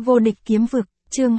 Vô địch kiếm vực, chương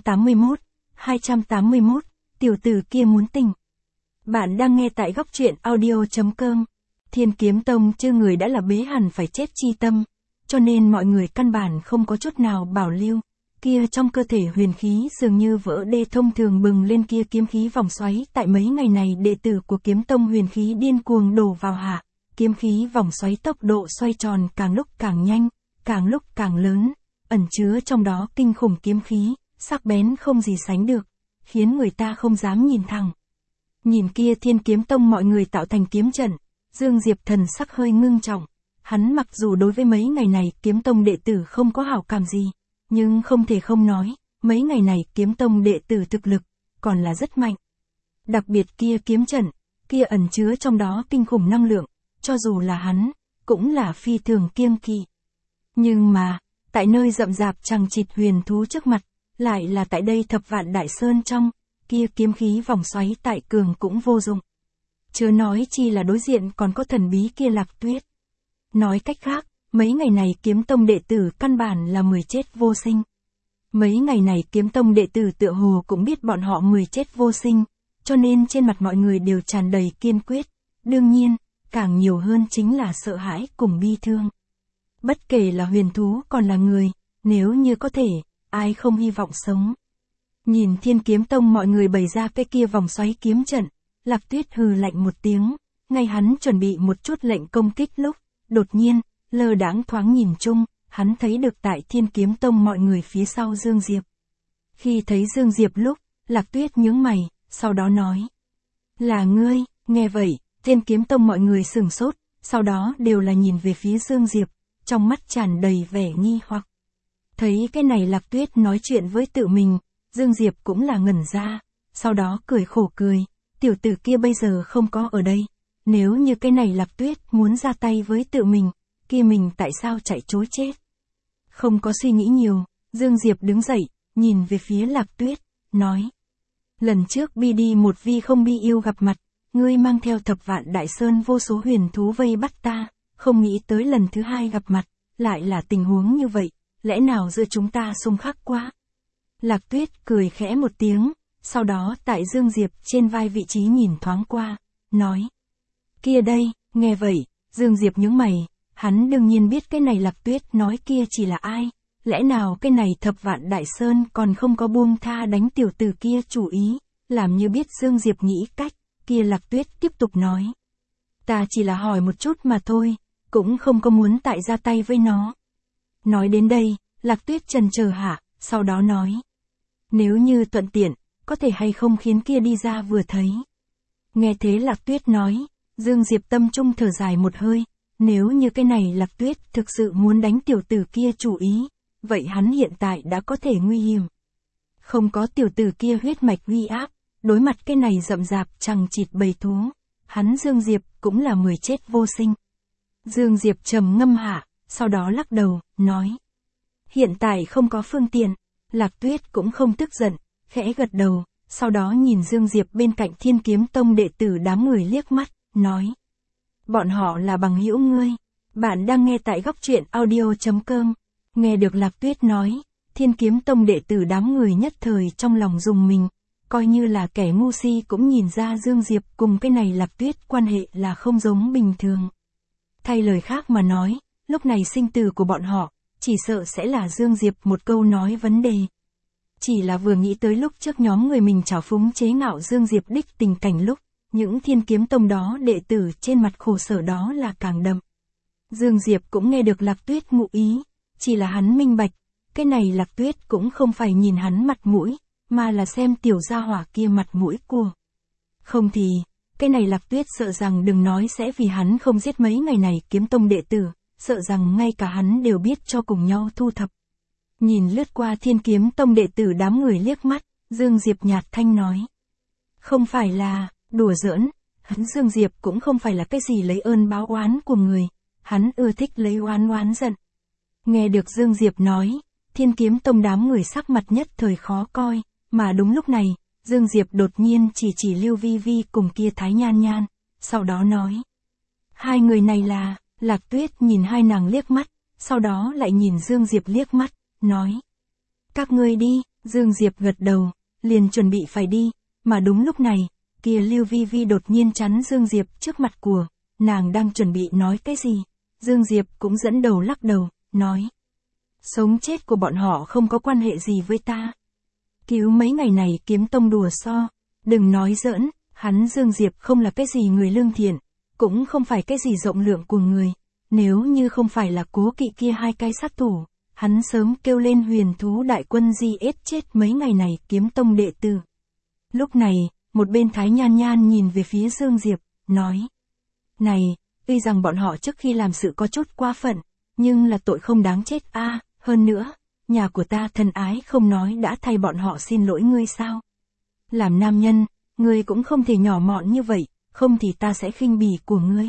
281, tiểu tử kia muốn tình. Bạn đang nghe tại góc truyện audio.com. Thiên Kiếm Tông chưa người đã là bế hẳn phải chết chi tâm, cho nên mọi người căn bản không có chút nào bảo lưu. Kia trong cơ thể huyền khí dường như vỡ đê thông thường bừng lên kia kiếm khí vòng xoáy, tại mấy ngày này đệ tử của Kiếm Tông huyền khí điên cuồng đổ vào hạ, kiếm khí vòng xoáy tốc độ xoay tròn càng lúc càng nhanh, càng lúc càng lớn, ẩn chứa trong đó kinh khủng kiếm khí, sắc bén không gì sánh được, khiến người ta không dám nhìn thẳng. Nhìn kia Thiên Kiếm Tông mọi người tạo thành kiếm trận, Dương Diệp thần sắc hơi ngưng trọng, hắn mặc dù đối với mấy ngày này Kiếm Tông đệ tử không có hảo cảm gì, nhưng không thể không nói, mấy ngày này Kiếm Tông đệ tử thực lực, còn là rất mạnh. Đặc biệt kia kiếm trận, kia ẩn chứa trong đó kinh khủng năng lượng, cho dù là hắn, cũng là phi thường kiêng kỵ. Nhưng mà, tại nơi rậm rạp chằng chịt huyền thú trước mặt, lại là tại đây Thập Vạn Đại Sơn trong, kia kiếm khí vòng xoáy tại cường cũng vô dụng. Chớ nói chi là đối diện còn có thần bí kia Lạc Tuyết. Nói cách khác, mấy ngày này Kiếm Tông đệ tử căn bản là 10 chết vô sinh. Mấy ngày này Kiếm Tông đệ tử tựa hồ cũng biết bọn họ 10 chết vô sinh, cho nên trên mặt mọi người đều tràn đầy kiên quyết. Đương nhiên, càng nhiều hơn chính là sợ hãi cùng bi thương. Bất kể là huyền thú còn là người, nếu như có thể, ai không hy vọng sống. Nhìn Thiên Kiếm Tông mọi người bày ra cái kia vòng xoáy kiếm trận, Lạc Tuyết hừ lạnh một tiếng, ngay hắn chuẩn bị một chút lệnh công kích lúc, đột nhiên, lơ đãng thoáng nhìn chung, hắn thấy được tại Thiên Kiếm Tông mọi người phía sau Dương Diệp. Khi thấy Dương Diệp lúc, Lạc Tuyết nhướng mày, sau đó nói: "Là ngươi?" Nghe vậy, Thiên Kiếm Tông mọi người sửng sốt, sau đó đều là nhìn về phía Dương Diệp, trong mắt tràn đầy vẻ nghi hoặc. Thấy cái này Lạc Tuyết nói chuyện với tự mình, Dương Diệp cũng là ngẩn ra, sau đó cười khổ cười, tiểu tử kia bây giờ không có ở đây, nếu như cái này Lạc Tuyết muốn ra tay với tự mình, kia mình tại sao chạy trối chết. Không có suy nghĩ nhiều, Dương Diệp đứng dậy, nhìn về phía Lạc Tuyết, nói: "Lần trước bi đi một vi không bi yêu gặp mặt, ngươi mang theo Thập Vạn Đại Sơn vô số huyền thú vây bắt ta, không nghĩ tới lần thứ hai gặp mặt, lại là tình huống như vậy, lẽ nào giữa chúng ta xung khắc quá?" Lạc Tuyết cười khẽ một tiếng, sau đó tại Dương Diệp trên vai vị trí nhìn thoáng qua, nói: "Kia đây." Nghe vậy, Dương Diệp nhướng mày, hắn đương nhiên biết cái này Lạc Tuyết nói kia chỉ là ai, lẽ nào cái này Thập Vạn Đại Sơn còn không có buông tha đánh tiểu tử kia chủ ý, làm như biết Dương Diệp nghĩ cách, kia Lạc Tuyết tiếp tục nói: "Ta chỉ là hỏi một chút mà thôi, cũng không có muốn tại ra tay với nó." Nói đến đây, Lạc Tuyết chần chờ hạ, sau đó nói: "Nếu như thuận tiện, có thể hay không khiến kia đi ra vừa thấy." Nghe thế Lạc Tuyết nói, Dương Diệp tâm trung thở dài một hơi, nếu như cái này Lạc Tuyết thực sự muốn đánh tiểu tử kia chủ ý, vậy hắn hiện tại đã có thể nguy hiểm. Không có tiểu tử kia huyết mạch uy áp, đối mặt cái này rậm rạp chằng chịt bầy thú, hắn Dương Diệp cũng là 10 chết vô sinh. Dương Diệp trầm ngâm hạ, sau đó lắc đầu, nói: "Hiện tại không có phương tiện." Lạc Tuyết cũng không tức giận, khẽ gật đầu, sau đó nhìn Dương Diệp bên cạnh Thiên Kiếm Tông đệ tử đám người liếc mắt, nói: "Bọn họ là bằng hữu ngươi." Bạn đang nghe tại góc truyện audio.com. Nghe được Lạc Tuyết nói, Thiên Kiếm Tông đệ tử đám người nhất thời trong lòng rùng mình, coi như là kẻ ngu si cũng nhìn ra Dương Diệp cùng cái này Lạc Tuyết quan hệ là không giống bình thường. Thay lời khác mà nói, lúc này sinh tử của bọn họ, chỉ sợ sẽ là Dương Diệp một câu nói vấn đề. Chỉ là vừa nghĩ tới lúc trước nhóm người mình trào phúng chế ngạo Dương Diệp đích tình cảnh lúc, những Thiên Kiếm Tông đó đệ tử trên mặt khổ sở đó là càng đậm. Dương Diệp cũng nghe được Lạc Tuyết ngụ ý, chỉ là hắn minh bạch, cái này Lạc Tuyết cũng không phải nhìn hắn mặt mũi, mà là xem tiểu gia hỏa kia mặt mũi của. Không thì, cái này Lạc Tuyết sợ rằng đừng nói sẽ vì hắn không giết mấy ngày này Kiếm Tông đệ tử, sợ rằng ngay cả hắn đều biết cho cùng nhau thu thập. Nhìn lướt qua Thiên Kiếm Tông đệ tử đám người liếc mắt, Dương Diệp nhạt thanh nói: "Không phải là đùa giỡn." Hắn Dương Diệp cũng không phải là cái gì lấy ơn báo oán của người, hắn ưa thích lấy oán oán giận. Nghe được Dương Diệp nói, Thiên Kiếm Tông đám người sắc mặt nhất thời khó coi, mà đúng lúc này, Dương Diệp đột nhiên chỉ Lưu Vi Vi cùng kia Thái Nhan Nhan, sau đó nói: "Hai người này là..." Lạc Tuyết nhìn hai nàng liếc mắt, sau đó lại nhìn Dương Diệp liếc mắt, nói: Các ngươi đi, Dương Diệp gật đầu, liền chuẩn bị phải đi, mà đúng lúc này, kia Lưu Vi Vi đột nhiên chắn Dương Diệp trước mặt của, nàng đang chuẩn bị nói cái gì. Dương Diệp cũng dẫn đầu lắc đầu, nói. Sống chết của bọn họ không có quan hệ gì với ta. Cứu mấy ngày này kiếm tông đùa so, đừng nói giỡn, hắn Dương Diệp không là cái gì người lương thiện, cũng không phải cái gì rộng lượng của người. Nếu như không phải là Cố Kỵ kia hai cái sát thủ, hắn sớm kêu lên huyền thú đại quân giết chết mấy ngày này kiếm tông đệ tử. Lúc này, một bên Thái Nhan Nhan nhìn về phía Dương Diệp, nói. Này, tuy rằng bọn họ trước khi làm sự có chút quá phận, nhưng là tội không đáng chết a. Hơn nữa, nhà của ta thân ái không nói đã thay bọn họ xin lỗi ngươi sao? Làm nam nhân, ngươi cũng không thể nhỏ mọn như vậy, không thì ta sẽ khinh bỉ của ngươi.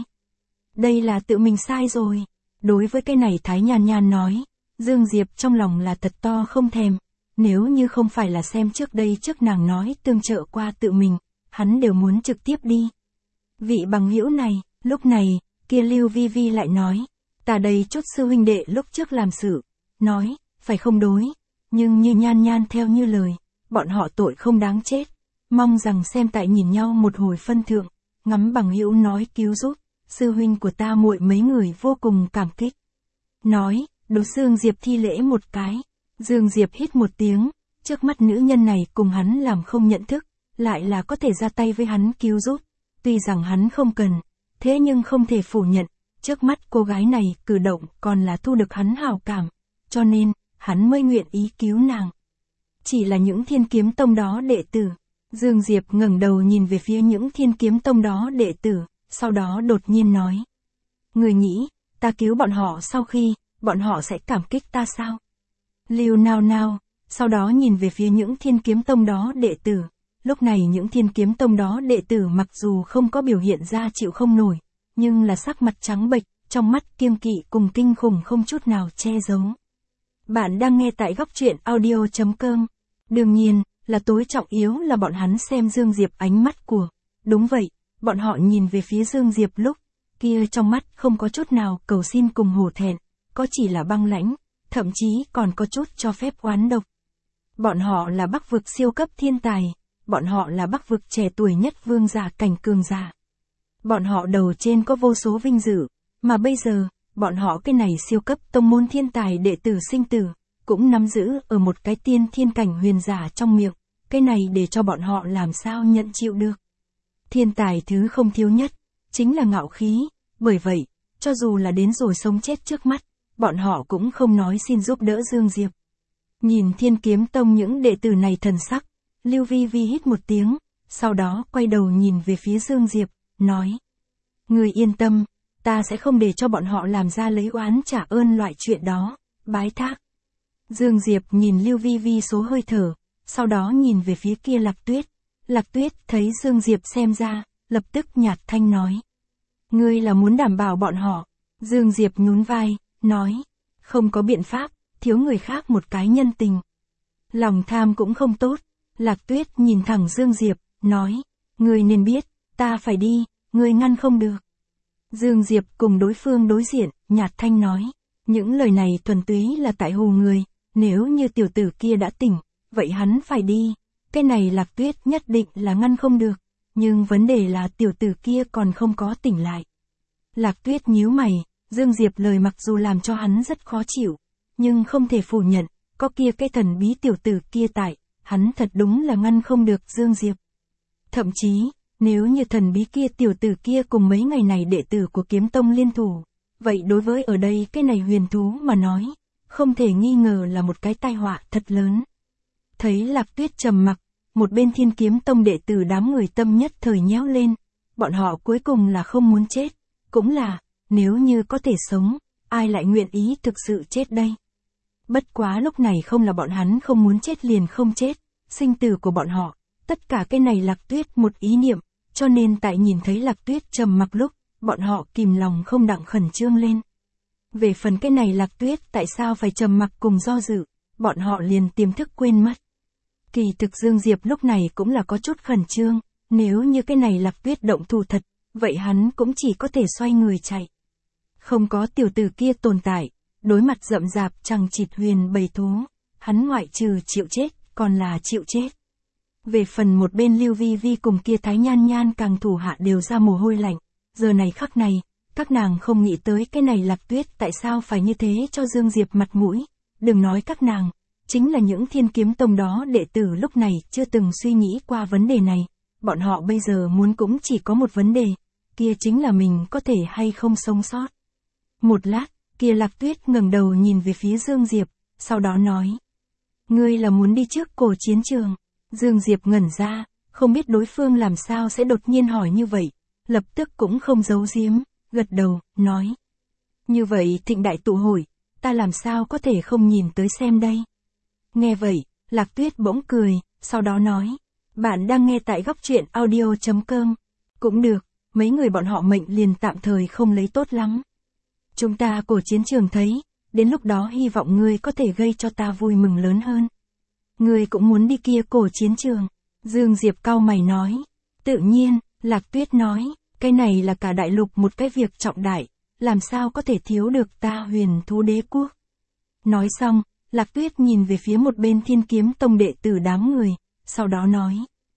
Đây là tự mình sai rồi. Đối với cái này Thái Nhan Nhan nói, Dương Diệp trong lòng là thật to không thèm. Nếu như không phải là xem trước đây trước nàng nói tương trợ qua tự mình, hắn đều muốn trực tiếp đi. Vị bằng hữu này, lúc này, kia Lưu Vi Vi lại nói, ta đây chút sư huynh đệ lúc trước làm sự, nói, phải không đối, nhưng như Nhan Nhan theo như lời, bọn họ tội không đáng chết, mong rằng xem tại nhìn nhau một hồi phân thượng, ngắm bằng hữu nói cứu giúp, sư huynh của ta muội mấy người vô cùng cảm kích. Nói, đối Dương Diệp thi lễ một cái, Dương Diệp hít một tiếng, trước mắt nữ nhân này cùng hắn làm không nhận thức, lại là có thể ra tay với hắn cứu giúp, tuy rằng hắn không cần, thế nhưng không thể phủ nhận, trước mắt cô gái này cử động còn là thu được hắn hảo cảm, cho nên, hắn mới nguyện ý cứu nàng. Chỉ là những Thiên Kiếm Tông đó đệ tử, Dương Diệp ngẩng đầu nhìn về phía những Thiên Kiếm Tông đó đệ tử, sau đó đột nhiên nói. Người nghĩ, ta cứu bọn họ sau khi, bọn họ sẽ cảm kích ta sao? Lưu nao nao, sau đó nhìn về phía những Thiên Kiếm Tông đó đệ tử, lúc này những Thiên Kiếm Tông đó đệ tử mặc dù không có biểu hiện ra chịu không nổi, nhưng là sắc mặt trắng bệch, trong mắt kiêng kỵ cùng kinh khủng không chút nào che giấu. Bạn đang nghe tại góc truyện audio.com. Đương nhiên, là tối trọng yếu là bọn hắn xem Dương Diệp ánh mắt của. Đúng vậy, bọn họ nhìn về phía Dương Diệp lúc kia trong mắt không có chút nào cầu xin cùng hổ thẹn, có chỉ là băng lãnh, thậm chí còn có chút cho phép oán độc. Bọn họ là Bắc vực siêu cấp thiên tài, bọn họ là Bắc vực trẻ tuổi nhất vương giả cảnh cường giả. Bọn họ đầu trên có vô số vinh dự, mà bây giờ, bọn họ cái này siêu cấp tông môn thiên tài đệ tử sinh tử, cũng nắm giữ ở một cái tiên thiên cảnh huyền giả trong miệng, cái này để cho bọn họ làm sao nhận chịu được. Thiên tài thứ không thiếu nhất, chính là ngạo khí, bởi vậy, cho dù là đến rồi sống chết trước mắt, bọn họ cũng không nói xin giúp đỡ Dương Diệp. Nhìn Thiên Kiếm Tông những đệ tử này thần sắc, Lưu Vi Vi hít một tiếng, sau đó quay đầu nhìn về phía Dương Diệp, nói. Người yên tâm, ta sẽ không để cho bọn họ làm ra lấy oán trả ơn loại chuyện đó, bái thác. Dương Diệp nhìn Lưu Vi Vi số hơi thở, sau đó nhìn về phía kia Lạc Tuyết. Lạc Tuyết thấy Dương Diệp xem ra, lập tức nhạt thanh nói. Ngươi là muốn đảm bảo bọn họ. Dương Diệp nhún vai, nói. Không có biện pháp, thiếu người khác một cái nhân tình. Lòng tham cũng không tốt. Lạc Tuyết nhìn thẳng Dương Diệp, nói. Ngươi nên biết, ta phải đi, ngươi ngăn không được. Dương Diệp cùng đối phương đối diện, nhạt thanh nói. Những lời này thuần túy là tại hù người, nếu như tiểu tử kia đã tỉnh, vậy hắn phải đi. Cái này Lạc Tuyết nhất định là ngăn không được, nhưng vấn đề là tiểu tử kia còn không có tỉnh lại. Lạc Tuyết nhíu mày, Dương Diệp lời mặc dù làm cho hắn rất khó chịu, nhưng không thể phủ nhận, có kia cái thần bí tiểu tử kia tại, hắn thật đúng là ngăn không được Dương Diệp. Thậm chí, nếu như thần bí kia tiểu tử kia cùng mấy ngày này đệ tử của Kiếm Tông liên thủ, vậy đối với ở đây cái này huyền thú mà nói, không thể nghi ngờ là một cái tai họa thật lớn. Thấy Lạc Tuyết trầm mặc, một bên Thiên Kiếm Tông đệ tử đám người tâm nhất thời nhéo lên, bọn họ cuối cùng là không muốn chết, cũng là, nếu như có thể sống, ai lại nguyện ý thực sự chết đây. Bất quá lúc này không là bọn hắn không muốn chết liền không chết, sinh tử của bọn họ, tất cả cái này Lạc Tuyết một ý niệm, cho nên tại nhìn thấy Lạc Tuyết trầm mặc lúc, bọn họ kìm lòng không đặng khẩn trương lên. Về phần cái này Lạc Tuyết tại sao phải trầm mặc cùng do dự, bọn họ liền tiềm thức quên mất. Kỳ thực Dương Diệp lúc này cũng là có chút khẩn trương, nếu như cái này Lạc Tuyết động thủ thật, vậy hắn cũng chỉ có thể xoay người chạy. Không có tiểu tử kia tồn tại, đối mặt rậm rạp chằng chịt huyền bầy thú, hắn ngoại trừ chịu chết, còn là chịu chết. Về phần một bên Lưu Vi Vi cùng kia Thái Nhan Nhan càng thủ hạ đều ra mồ hôi lạnh, giờ này khắc này, các nàng không nghĩ tới cái này Lạc Tuyết tại sao phải như thế cho Dương Diệp mặt mũi, đừng nói các nàng, chính là những Thiên Kiếm Tông đó đệ tử lúc này chưa từng suy nghĩ qua vấn đề này, bọn họ bây giờ muốn cũng chỉ có một vấn đề, kia chính là mình có thể hay không sống sót. Một lát, kia Lạc Tuyết ngẩng đầu nhìn về phía Dương Diệp, sau đó nói: Ngươi là muốn đi trước cổ chiến trường. Dương Diệp ngẩn ra, không biết đối phương làm sao sẽ đột nhiên hỏi như vậy, lập tức cũng không giấu giếm, gật đầu, nói: Như vậy thịnh đại tụ hội, ta làm sao có thể không nhìn tới xem đây. Nghe vậy, Lạc Tuyết bỗng cười, sau đó nói: Bạn đang nghe tại góc truyện audio.com. Cũng được, mấy người bọn họ mệnh liền tạm thời không lấy tốt lắm. Chúng ta cổ chiến trường thấy, đến lúc đó hy vọng ngươi có thể gây cho ta vui mừng lớn hơn. Ngươi cũng muốn đi kia cổ chiến trường. Dương Diệp cau mày nói. Tự nhiên, Lạc Tuyết nói, cái này là cả đại lục một cái việc trọng đại, làm sao có thể thiếu được ta Huyền Thú Đế Quốc. Nói xong, Lạc Tuyết nhìn về phía một bên Thiên Kiếm Tông đệ tử đám người, sau đó nói: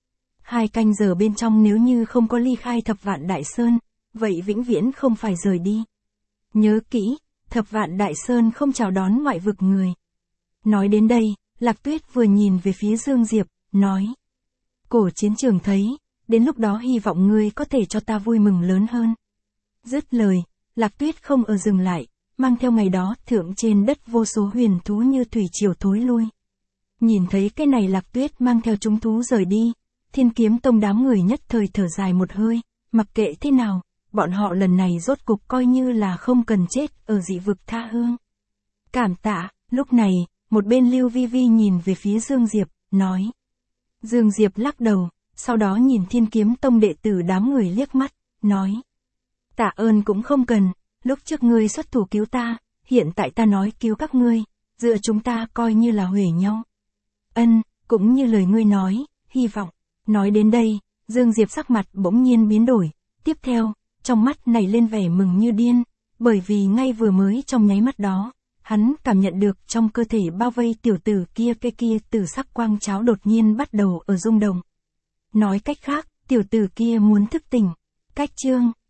2 canh giờ bên trong nếu như không có ly khai Thập Vạn Đại Sơn, vậy vĩnh viễn không phải rời đi. Nhớ kỹ, Thập Vạn Đại Sơn không chào đón ngoại vực người. Nói đến đây, Lạc Tuyết vừa nhìn về phía Dương Diệp, nói: Cổ chiến trường thấy, đến lúc đó hy vọng ngươi có thể cho ta vui mừng lớn hơn. Dứt lời, Lạc Tuyết không ở dừng lại, mang theo ngày đó thượng trên đất vô số huyền thú như thủy triều thối lui. Nhìn thấy cái này Lạc Tuyết mang theo chúng thú rời đi, Thiên Kiếm Tông đám người nhất thời thở dài một hơi, mặc kệ thế nào, bọn họ lần này rốt cục coi như là không cần chết ở dị vực tha hương. Cảm tạ, lúc này, một bên Lưu Vi Vi nhìn về phía Dương Diệp, nói. Dương Diệp lắc đầu, sau đó nhìn Thiên Kiếm Tông đệ tử đám người liếc mắt, nói: Tạ ơn cũng không cần, lúc trước ngươi xuất thủ cứu ta, hiện tại ta nói cứu các ngươi, giữa chúng ta coi như là huề nhau. Ân, cũng như lời ngươi nói, hy vọng. Nói đến đây, Dương Diệp sắc mặt bỗng nhiên biến đổi, tiếp theo, trong mắt nảy lên vẻ mừng như điên, bởi vì ngay vừa mới trong nháy mắt đó, hắn cảm nhận được trong cơ thể bao vây tiểu tử kia tử sắc quang cháo đột nhiên bắt đầu ở rung động. Nói cách khác, tiểu tử kia muốn thức tỉnh. Cách chương